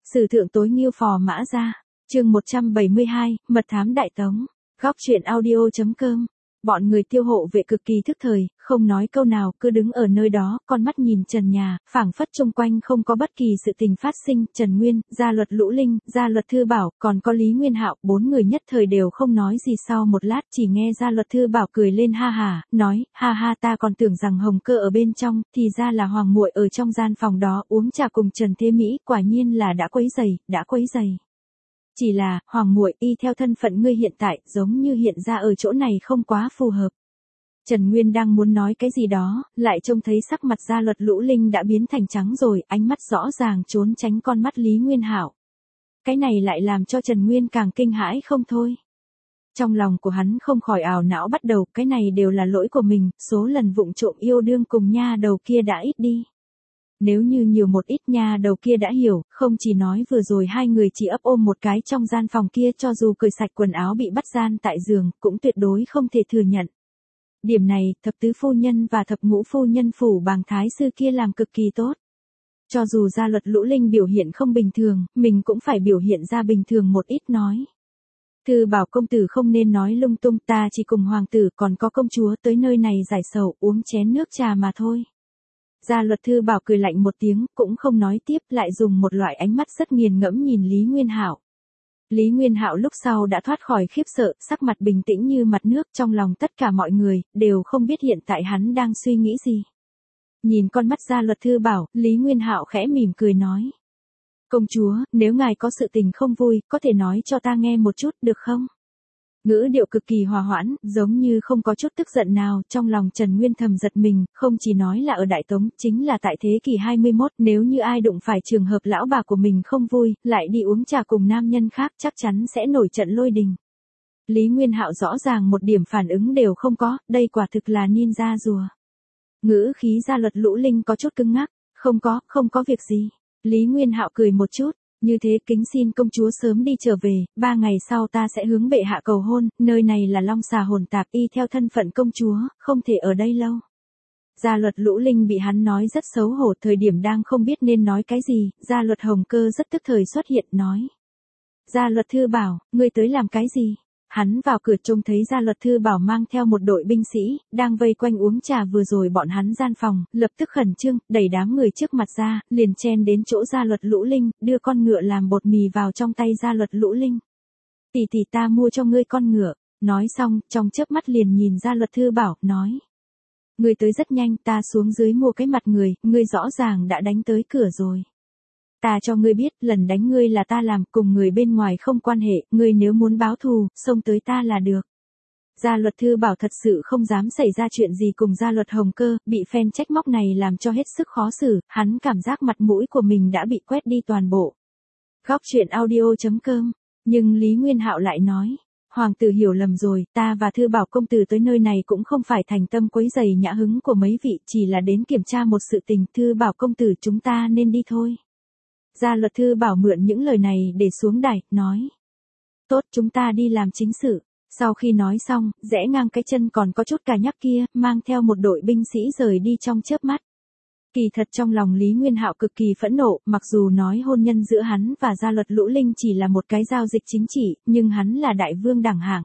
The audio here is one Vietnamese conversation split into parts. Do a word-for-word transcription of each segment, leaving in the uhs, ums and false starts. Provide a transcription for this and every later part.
Sử thượng tối nghiêu phò mã ra. Chương một trăm bảy mươi hai, mật thám đại tống. Góc truyện audio chấm com. Bọn người Tiêu hộ vệ cực kỳ thức thời, không nói câu nào, cứ đứng ở nơi đó, con mắt nhìn trần nhà, phảng phất xung quanh không có bất kỳ sự tình phát sinh. Trần Nguyên, Gia Luật Lũ Linh, Gia Luật Thư Bảo, còn có Lý Nguyên Hạo, bốn người nhất thời đều không nói gì. Sau một lát chỉ nghe Gia Luật Thư Bảo cười lên ha ha, nói, ha ha, ta còn tưởng rằng Hồng Cơ ở bên trong, thì ra là Hoàng muội ở trong gian phòng đó uống trà cùng Trần Thế Mỹ, quả nhiên là đã quấy rầy, đã quấy rầy. Chỉ là, Hoàng muội, y theo thân phận ngươi hiện tại, giống như hiện ra ở chỗ này không quá phù hợp. Trần Nguyên đang muốn nói cái gì đó, lại trông thấy sắc mặt Gia Luật Lũ Linh đã biến thành trắng rồi, ánh mắt rõ ràng trốn tránh con mắt Lý Nguyên Hạo. Cái này lại làm cho Trần Nguyên càng kinh hãi không thôi. Trong lòng của hắn không khỏi ảo não bắt đầu, cái này đều là lỗi của mình, số lần vụng trộm yêu đương cùng nha đầu kia đã ít đi. Nếu như nhiều một ít nha đầu kia đã hiểu, không chỉ nói vừa rồi hai người chỉ ấp ôm một cái trong gian phòng kia, cho dù cởi sạch quần áo bị bắt gian tại giường, cũng tuyệt đối không thể thừa nhận. Điểm này, thập tứ phu nhân và thập ngũ phu nhân phủ Bàng Thái sư kia làm cực kỳ tốt. Cho dù Gia Luật Lũ Linh biểu hiện không bình thường, mình cũng phải biểu hiện ra bình thường một ít nói. Thư bảo công tử không nên nói lung tung, ta chỉ cùng hoàng tử còn có công chúa tới nơi này giải sầu uống chén nước trà mà thôi. Gia Luật Thư Bảo cười lạnh một tiếng, cũng không nói tiếp, lại dùng một loại ánh mắt rất nghiền ngẫm nhìn Lý Nguyên Hạo. Lý Nguyên Hạo lúc sau đã thoát khỏi khiếp sợ, sắc mặt bình tĩnh như mặt nước, trong lòng tất cả mọi người đều không biết hiện tại hắn đang suy nghĩ gì. Nhìn con mắt Gia Luật Thư Bảo, Lý Nguyên Hạo khẽ mỉm cười nói: "Công chúa, nếu ngài có sự tình không vui, có thể nói cho ta nghe một chút được không?" Ngữ điệu cực kỳ hòa hoãn, giống như không có chút tức giận nào, trong lòng Trần Nguyên thầm giật mình, không chỉ nói là ở Đại Tống, chính là tại thế kỷ hai mươi mốt, nếu như ai đụng phải trường hợp lão bà của mình không vui, lại đi uống trà cùng nam nhân khác, chắc chắn sẽ nổi trận lôi đình. Lý Nguyên Hạo rõ ràng một điểm phản ứng đều không có, đây quả thực là ninja rùa. Ngữ khí Gia Luật Lũ Linh có chút cứng ngắc, không có, không có việc gì. Lý Nguyên Hạo cười một chút. Như thế kính xin công chúa sớm đi trở về, ba ngày sau ta sẽ hướng bệ hạ cầu hôn, nơi này là Long Xà hồn tạp, y theo thân phận công chúa, không thể ở đây lâu. Gia Luật Lũ Linh bị hắn nói rất xấu hổ, thời điểm đang không biết nên nói cái gì, Gia Luật Hồng Cơ rất tức thời xuất hiện nói: "Gia Luật Thư Bảo, ngươi tới làm cái gì?" Hắn vào cửa trông thấy Gia Luật Thư Bảo mang theo một đội binh sĩ, đang vây quanh uống trà vừa rồi bọn hắn gian phòng, lập tức khẩn trương, đẩy đám người trước mặt ra, liền chen đến chỗ Gia Luật Lũ Linh, đưa con ngựa làm bột mì vào trong tay Gia Luật Lũ Linh. "Tỷ tỷ, ta mua cho ngươi con ngựa." Nói xong, trong chớp mắt liền nhìn Gia Luật Thư Bảo, nói: "Ngươi tới rất nhanh, ta xuống dưới mua cái mặt người, ngươi rõ ràng đã đánh tới cửa rồi. Ta cho ngươi biết, lần đánh ngươi là ta làm, cùng người bên ngoài không quan hệ, ngươi nếu muốn báo thù, xông tới ta là được." Gia Luật Thư Bảo thật sự không dám xảy ra chuyện gì cùng Gia Luật Hồng Cơ, bị phen trách móc này làm cho hết sức khó xử, hắn cảm giác mặt mũi của mình đã bị quét đi toàn bộ. Góc truyện audio chấm com. Nhưng Lý Nguyên Hạo lại nói: "Hoàng tử hiểu lầm rồi, ta và Thư Bảo công tử tới nơi này cũng không phải thành tâm quấy rầy nhã hứng của mấy vị, chỉ là đến kiểm tra một sự tình, Thư Bảo công tử chúng ta nên đi thôi." Gia Luật Thư Bảo mượn những lời này để xuống đài, nói: "Tốt, chúng ta đi làm chính sự." Sau khi nói xong, rẽ ngang cái chân còn có chút cà nhắc kia, mang theo một đội binh sĩ rời đi trong chớp mắt. Kỳ thật trong lòng Lý Nguyên Hạo cực kỳ phẫn nộ, mặc dù nói hôn nhân giữa hắn và Gia Luật Lũ Linh chỉ là một cái giao dịch chính trị, nhưng hắn là đại vương đẳng hạng.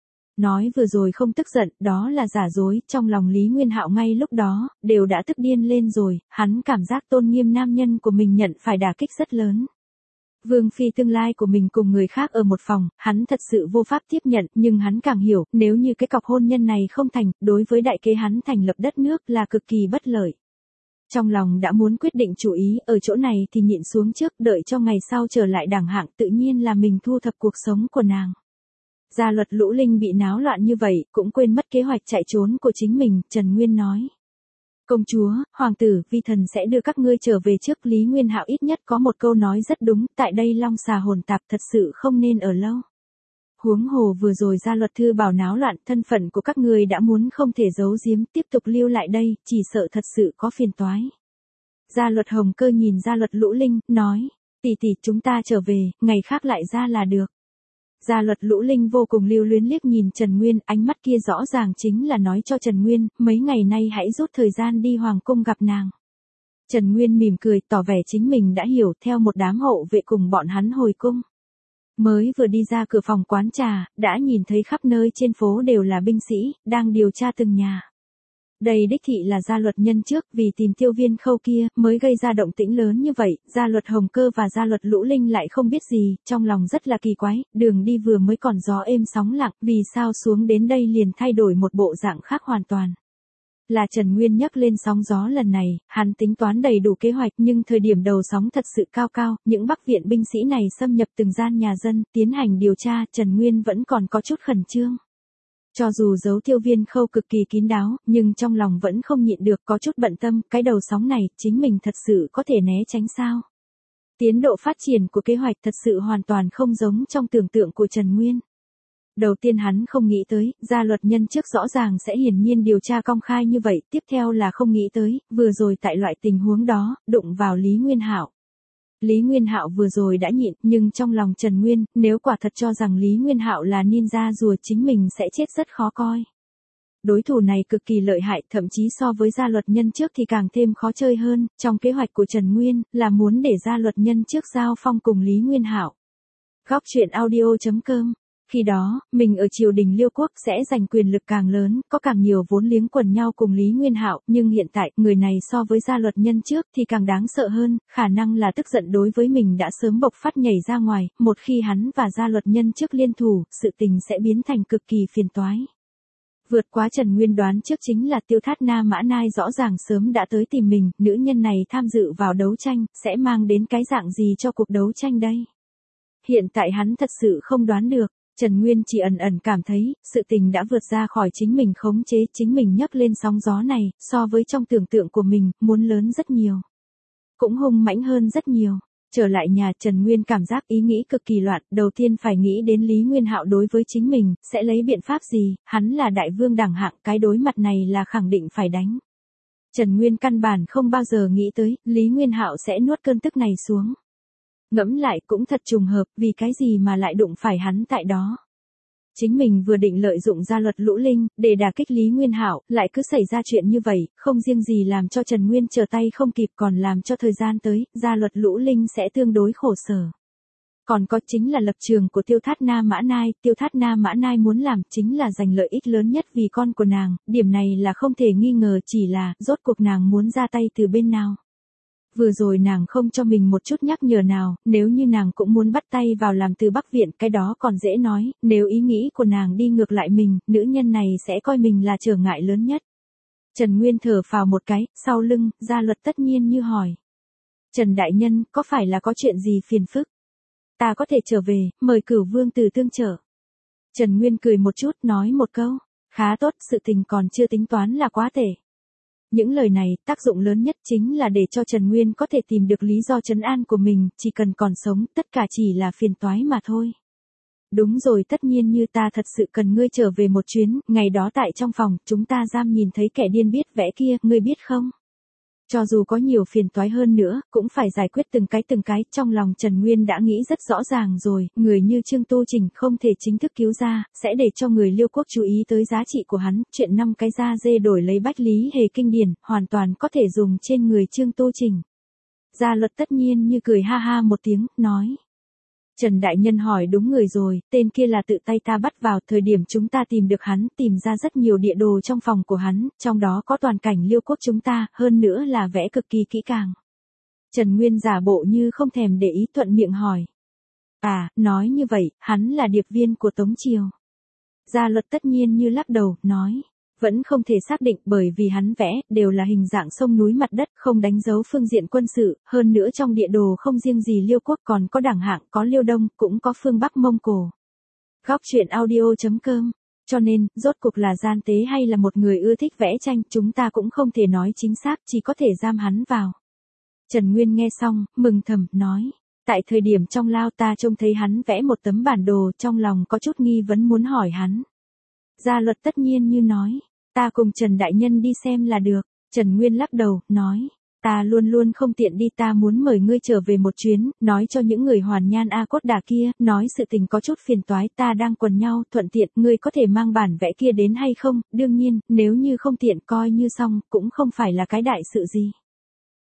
Nói vừa rồi không tức giận, đó là giả dối, trong lòng Lý Nguyên Hạo ngay lúc đó, đều đã tức điên lên rồi, hắn cảm giác tôn nghiêm nam nhân của mình nhận phải đả kích rất lớn. Vương phi tương lai của mình cùng người khác ở một phòng, hắn thật sự vô pháp tiếp nhận, nhưng hắn càng hiểu, nếu như cái cọc hôn nhân này không thành, đối với đại kế hắn thành lập đất nước là cực kỳ bất lợi. Trong lòng đã muốn quyết định chủ ý, ở chỗ này thì nhịn xuống trước, đợi cho ngày sau trở lại đẳng hạng, tự nhiên là mình thu thập cuộc sống của nàng. Gia Luật Lũ Linh bị náo loạn như vậy, cũng quên mất kế hoạch chạy trốn của chính mình, Trần Nguyên nói: "Công chúa, hoàng tử, vi thần sẽ đưa các ngươi trở về trước." Lý Nguyên Hạo ít nhất có một câu nói rất đúng, tại đây Long Xà hồn tạp thật sự không nên ở lâu. Huống hồ vừa rồi Gia Luật Thư Bảo náo loạn, thân phận của các ngươi đã muốn không thể giấu giếm, tiếp tục lưu lại đây, chỉ sợ thật sự có phiền toái. Gia Luật Hồng Cơ nhìn Gia Luật Lũ Linh, nói: "Tỷ tỷ, chúng ta trở về, ngày khác lại ra là được." Gia Luật Lũ Linh vô cùng lưu luyến liếc nhìn Trần Nguyên, ánh mắt kia rõ ràng chính là nói cho Trần Nguyên, mấy ngày nay hãy rút thời gian đi hoàng cung gặp nàng. Trần Nguyên mỉm cười tỏ vẻ chính mình đã hiểu, theo một đám hộ vệ cùng bọn hắn hồi cung. Mới vừa đi ra cửa phòng quán trà, đã nhìn thấy khắp nơi trên phố đều là binh sĩ, đang điều tra từng nhà. Đây đích thị là gia luật nhân trước, vì tìm Tiêu Viên Khâu kia, mới gây ra động tĩnh lớn như vậy, gia luật Hồng Cơ và gia luật Lũ Linh lại không biết gì, trong lòng rất là kỳ quái, đường đi vừa mới còn gió êm sóng lặng, vì sao xuống đến đây liền thay đổi một bộ dạng khác hoàn toàn. Là Trần Nguyên nhắc lên sóng gió lần này, hắn tính toán đầy đủ kế hoạch, nhưng thời điểm đầu sóng thật sự cao cao, những Bắc viện binh sĩ này xâm nhập từng gian nhà dân, tiến hành điều tra, Trần Nguyên vẫn còn có chút khẩn trương. Cho dù giấu Tiêu Viên Khâu cực kỳ kín đáo, nhưng trong lòng vẫn không nhịn được, có chút bận tâm, cái đầu sóng này, chính mình thật sự có thể né tránh sao? Tiến độ phát triển của kế hoạch thật sự hoàn toàn không giống trong tưởng tượng của Trần Nguyên. Đầu tiên hắn không nghĩ tới, gia luật nhân trước rõ ràng sẽ hiển nhiên điều tra công khai như vậy, tiếp theo là không nghĩ tới, vừa rồi tại loại tình huống đó, đụng vào Lý Nguyên Hạo. Lý Nguyên Hạo vừa rồi đã nhịn, nhưng trong lòng Trần Nguyên, nếu quả thật cho rằng Lý Nguyên Hạo là ninja rùa chính mình sẽ chết rất khó coi. Đối thủ này cực kỳ lợi hại, thậm chí so với gia luật nhân trước thì càng thêm khó chơi hơn, trong kế hoạch của Trần Nguyên, là muốn để gia luật nhân trước giao phong cùng Lý Nguyên Hạo. Góc truyện audio chấm com. Khi đó, mình ở triều đình Liêu quốc sẽ giành quyền lực càng lớn, có càng nhiều vốn liếng quần nhau cùng Lý Nguyên Hạo, nhưng hiện tại, người này so với gia luật nhân trước thì càng đáng sợ hơn, khả năng là tức giận đối với mình đã sớm bộc phát nhảy ra ngoài, một khi hắn và gia luật nhân trước liên thủ, sự tình sẽ biến thành cực kỳ phiền toái. Vượt quá Trần Nguyên đoán trước chính là Tiêu Thát Na Mã Nai rõ ràng sớm đã tới tìm mình, nữ nhân này tham dự vào đấu tranh, sẽ mang đến cái dạng gì cho cuộc đấu tranh đây? Hiện tại hắn thật sự không đoán được. Trần Nguyên chỉ ẩn ẩn cảm thấy, sự tình đã vượt ra khỏi chính mình khống chế, chính mình nhấc lên sóng gió này, so với trong tưởng tượng của mình, muốn lớn rất nhiều. Cũng hung mãnh hơn rất nhiều. Trở lại nhà, Trần Nguyên cảm giác ý nghĩ cực kỳ loạn, đầu tiên phải nghĩ đến Lý Nguyên Hạo đối với chính mình, sẽ lấy biện pháp gì, hắn là đại vương đẳng hạng, cái đối mặt này là khẳng định phải đánh. Trần Nguyên căn bản không bao giờ nghĩ tới, Lý Nguyên Hạo sẽ nuốt cơn tức này xuống. Ngẫm lại cũng thật trùng hợp, vì cái gì mà lại đụng phải hắn tại đó. Chính mình vừa định lợi dụng gia luật Lũ Linh, để đả kích Lý Nguyên Hạo, lại cứ xảy ra chuyện như vậy, không riêng gì làm cho Trần Nguyên trở tay không kịp còn làm cho thời gian tới, gia luật Lũ Linh sẽ tương đối khổ sở. Còn có chính là lập trường của Tiêu Thát Na Mã Nai, Tiêu Thát Na Mã Nai muốn làm chính là giành lợi ích lớn nhất vì con của nàng, điểm này là không thể nghi ngờ, chỉ là, rốt cuộc nàng muốn ra tay từ bên nào. Vừa rồi nàng không cho mình một chút nhắc nhở nào, nếu như nàng cũng muốn bắt tay vào làm từ Bắc viện, cái đó còn dễ nói, nếu ý nghĩ của nàng đi ngược lại mình, nữ nhân này sẽ coi mình là trở ngại lớn nhất. Trần Nguyên thở phào một cái, sau lưng, gia luật tất nhiên như hỏi. Trần Đại Nhân, có phải là có chuyện gì phiền phức? Ta có thể trở về, mời Cửu Vương Tử tương trợ. Trần Nguyên cười một chút, nói một câu, khá tốt, sự tình còn chưa tính toán là quá tệ. Những lời này, tác dụng lớn nhất chính là để cho Trần Nguyên có thể tìm được lý do trấn an của mình, chỉ cần còn sống, tất cả chỉ là phiền toái mà thôi. Đúng rồi, tất nhiên như ta thật sự cần ngươi trở về một chuyến, ngày đó tại trong phòng, chúng ta giam nhìn thấy kẻ điên biết vẽ kia, ngươi biết không? Cho dù có nhiều phiền toái hơn nữa, cũng phải giải quyết từng cái từng cái, trong lòng Trần Nguyên đã nghĩ rất rõ ràng rồi, người như Trương Tu Trình không thể chính thức cứu ra, sẽ để cho người Liêu quốc chú ý tới giá trị của hắn, chuyện năm cái da dê đổi lấy Bách Lý Hề kinh điển, hoàn toàn có thể dùng trên người Trương Tu Trình. Gia luật tất nhiên như cười ha ha một tiếng, nói. Trần Đại Nhân hỏi đúng người rồi, tên kia là tự tay ta bắt vào, thời điểm chúng ta tìm được hắn, tìm ra rất nhiều địa đồ trong phòng của hắn, trong đó có toàn cảnh Liêu quốc chúng ta, hơn nữa là vẽ cực kỳ kỹ càng. Trần Nguyên giả bộ như không thèm để ý, thuận miệng hỏi. À, nói như vậy, hắn là điệp viên của Tống Triều. Gia luật tất nhiên như lắc đầu, nói. Vẫn không thể xác định bởi vì hắn vẽ, đều là hình dạng sông núi mặt đất, không đánh dấu phương diện quân sự, hơn nữa trong địa đồ không riêng gì Liêu quốc còn có Đảng Hạng, có Liêu Đông, cũng có phương Bắc Mông Cổ. Góc truyện audio chấm com. Cho nên, rốt cuộc là gian tế hay là một người ưa thích vẽ tranh, chúng ta cũng không thể nói chính xác, chỉ có thể giam hắn vào. Trần Nguyên nghe xong, mừng thầm, nói. Tại thời điểm trong lao ta trông thấy hắn vẽ một tấm bản đồ, trong lòng có chút nghi vấn muốn hỏi hắn. Gia luật tất nhiên như nói. Ta cùng Trần Đại Nhân đi xem là được. Trần Nguyên lắc đầu, nói. Ta luôn luôn không tiện đi, ta muốn mời ngươi trở về một chuyến, nói cho những người Hoàn Nhan A Cốt Đà kia, nói sự tình có chút phiền toái, ta đang quần nhau, thuận tiện, ngươi có thể mang bản vẽ kia đến hay không, đương nhiên, nếu như không tiện coi như xong, cũng không phải là cái đại sự gì.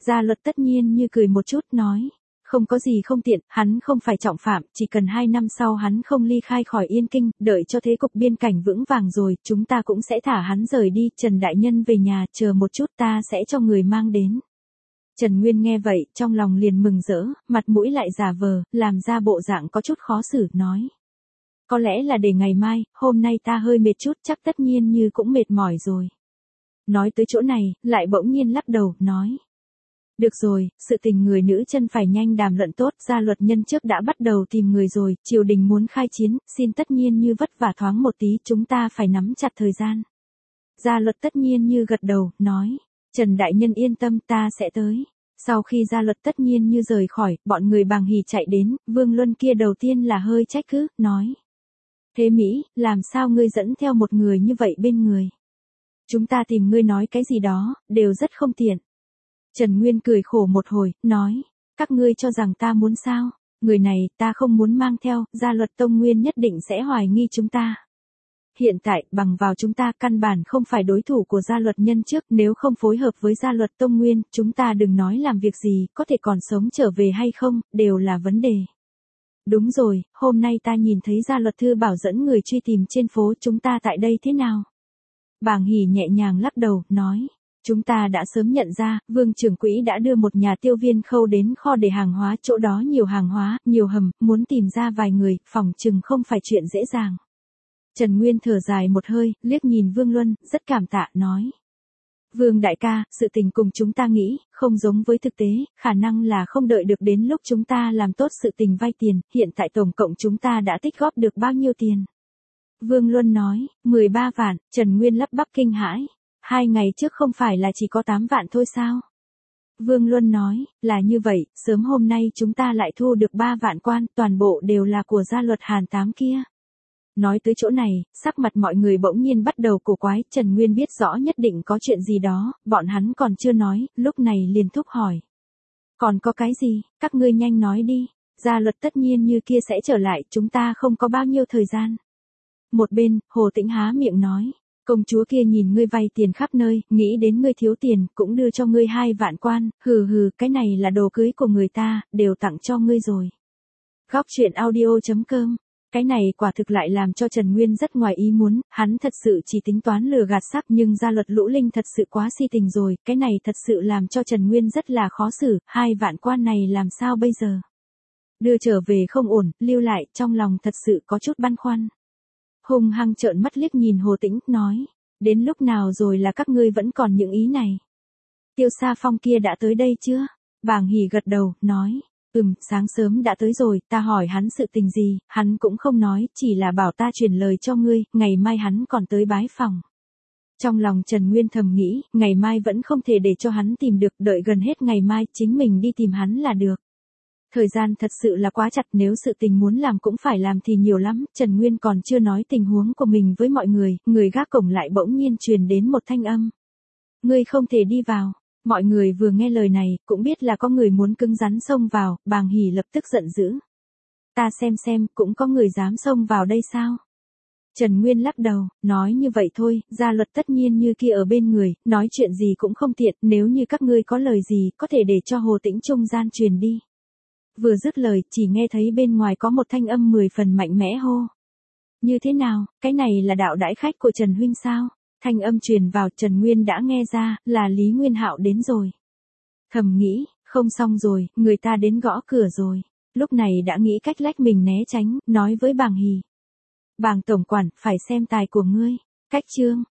Gia Luật tất nhiên như cười một chút nói. Không có gì không tiện, hắn không phải trọng phạm, chỉ cần hai năm sau hắn không ly khai khỏi Yên Kinh, đợi cho thế cục biên cảnh vững vàng rồi, chúng ta cũng sẽ thả hắn rời đi, Trần Đại Nhân về nhà, chờ một chút ta sẽ cho người mang đến. Trần Nguyên nghe vậy, trong lòng liền mừng rỡ, mặt mũi lại giả vờ, làm ra bộ dạng có chút khó xử, nói. Có lẽ là để ngày mai, hôm nay ta hơi mệt chút, chắc tất nhiên như cũng mệt mỏi rồi. Nói tới chỗ này, lại bỗng nhiên lắc đầu, nói. Được rồi, sự tình người nữ chân phải nhanh đàm luận tốt, Gia Luật nhân trước đã bắt đầu tìm người rồi, triều đình muốn khai chiến, xin tất nhiên như vất vả thoáng một tí, chúng ta phải nắm chặt thời gian. Gia Luật tất nhiên như gật đầu, nói, Trần Đại Nhân yên tâm ta sẽ tới. Sau khi Gia Luật tất nhiên như rời khỏi, bọn người Bàng Hỉ chạy đến, Vương Luân kia đầu tiên là hơi trách cứ, nói. Thế Mỹ, làm sao ngươi dẫn theo một người như vậy bên người? Chúng ta tìm ngươi nói cái gì đó, đều rất không tiện. Trần Nguyên cười khổ một hồi, nói, các ngươi cho rằng ta muốn sao, người này ta không muốn mang theo, Gia Luật Tông Nguyên nhất định sẽ hoài nghi chúng ta. Hiện tại, bằng vào chúng ta căn bản không phải đối thủ của Gia Luật nhân trước, nếu không phối hợp với Gia Luật Tông Nguyên, chúng ta đừng nói làm việc gì, có thể còn sống trở về hay không, đều là vấn đề. Đúng rồi, hôm nay ta nhìn thấy Gia Luật Thư bảo dẫn người truy tìm trên phố, chúng ta tại đây thế nào? Bàng Hỉ nhẹ nhàng lắc đầu, nói. Chúng ta đã sớm nhận ra, Vương trưởng quỹ đã đưa một nhà tiêu viên khâu đến kho để hàng hóa, chỗ đó nhiều hàng hóa, nhiều hầm, muốn tìm ra vài người, phỏng chừng không phải chuyện dễ dàng. Trần Nguyên thở dài một hơi, liếc nhìn Vương Luân, rất cảm tạ, nói. Vương đại ca, sự tình cùng chúng ta nghĩ, không giống với thực tế, khả năng là không đợi được đến lúc chúng ta làm tốt sự tình vay tiền, hiện tại tổng cộng chúng ta đã tích góp được bao nhiêu tiền. Vương Luân nói, mười ba vạn, Trần Nguyên lắp bắp kinh hãi. Hai ngày trước không phải là chỉ có tám vạn thôi sao? Vương Luân nói, là như vậy, sớm hôm nay chúng ta lại thu được ba vạn quan, toàn bộ đều là của Gia Luật Hàn Tám kia. Nói tới chỗ này, sắc mặt mọi người bỗng nhiên bắt đầu cổ quái, Trần Nguyên biết rõ nhất định có chuyện gì đó, bọn hắn còn chưa nói, lúc này liền thúc hỏi. Còn có cái gì, các ngươi nhanh nói đi, Gia Luật tất nhiên như kia sẽ trở lại, chúng ta không có bao nhiêu thời gian. Một bên, Hồ Tĩnh há miệng nói. Công chúa kia nhìn ngươi vay tiền khắp nơi, nghĩ đến ngươi thiếu tiền, cũng đưa cho ngươi hai vạn quan, hừ hừ, cái này là đồ cưới của người ta, đều tặng cho ngươi rồi. Góc truyện audio chấm com, cái này quả thực lại làm cho Trần Nguyên rất ngoài ý muốn, hắn thật sự chỉ tính toán lừa gạt sắc nhưng Gia Luật Lũ Linh thật sự quá si tình rồi, cái này thật sự làm cho Trần Nguyên rất là khó xử, hai vạn quan này làm sao bây giờ? Đưa trở về không ổn, lưu lại, trong lòng thật sự có chút băn khoăn. Hùng hăng trợn mắt liếc nhìn Hồ Tĩnh, nói, đến lúc nào rồi là các ngươi vẫn còn những ý này. Tiêu Sa Phong kia đã tới đây chưa? Bàng Hỉ gật đầu, nói, ừm, sáng sớm đã tới rồi, ta hỏi hắn sự tình gì, hắn cũng không nói, chỉ là bảo ta truyền lời cho ngươi, ngày mai hắn còn tới bái phòng. Trong lòng Trần Nguyên thầm nghĩ, ngày mai vẫn không thể để cho hắn tìm được, đợi gần hết ngày mai, chính mình đi tìm hắn là được. Thời gian thật sự là quá chặt, nếu sự tình muốn làm cũng phải làm thì nhiều lắm, Trần Nguyên còn chưa nói tình huống của mình với mọi người, người gác cổng lại bỗng nhiên truyền đến một thanh âm. Ngươi không thể đi vào, mọi người vừa nghe lời này, cũng biết là có người muốn cứng rắn xông vào, Bàng Hỉ lập tức giận dữ. Ta xem xem, cũng có người dám xông vào đây sao? Trần Nguyên lắc đầu, nói như vậy thôi, Gia Luật tất nhiên như kia ở bên người, nói chuyện gì cũng không tiện, nếu như các ngươi có lời gì, có thể để cho Hồ Tĩnh trung gian truyền đi. Vừa dứt lời, chỉ nghe thấy bên ngoài có một thanh âm mười phần mạnh mẽ hô. Như thế nào, cái này là đạo đãi khách của Trần Huynh sao? Thanh âm truyền vào, Trần Nguyên đã nghe ra, là Lý Nguyên Hạo đến rồi. Thầm nghĩ, không xong rồi, người ta đến gõ cửa rồi. Lúc này đã nghĩ cách lách mình né tránh, nói với Bàng Hỉ. Bàng tổng quản, phải xem tài của ngươi. Cách chương.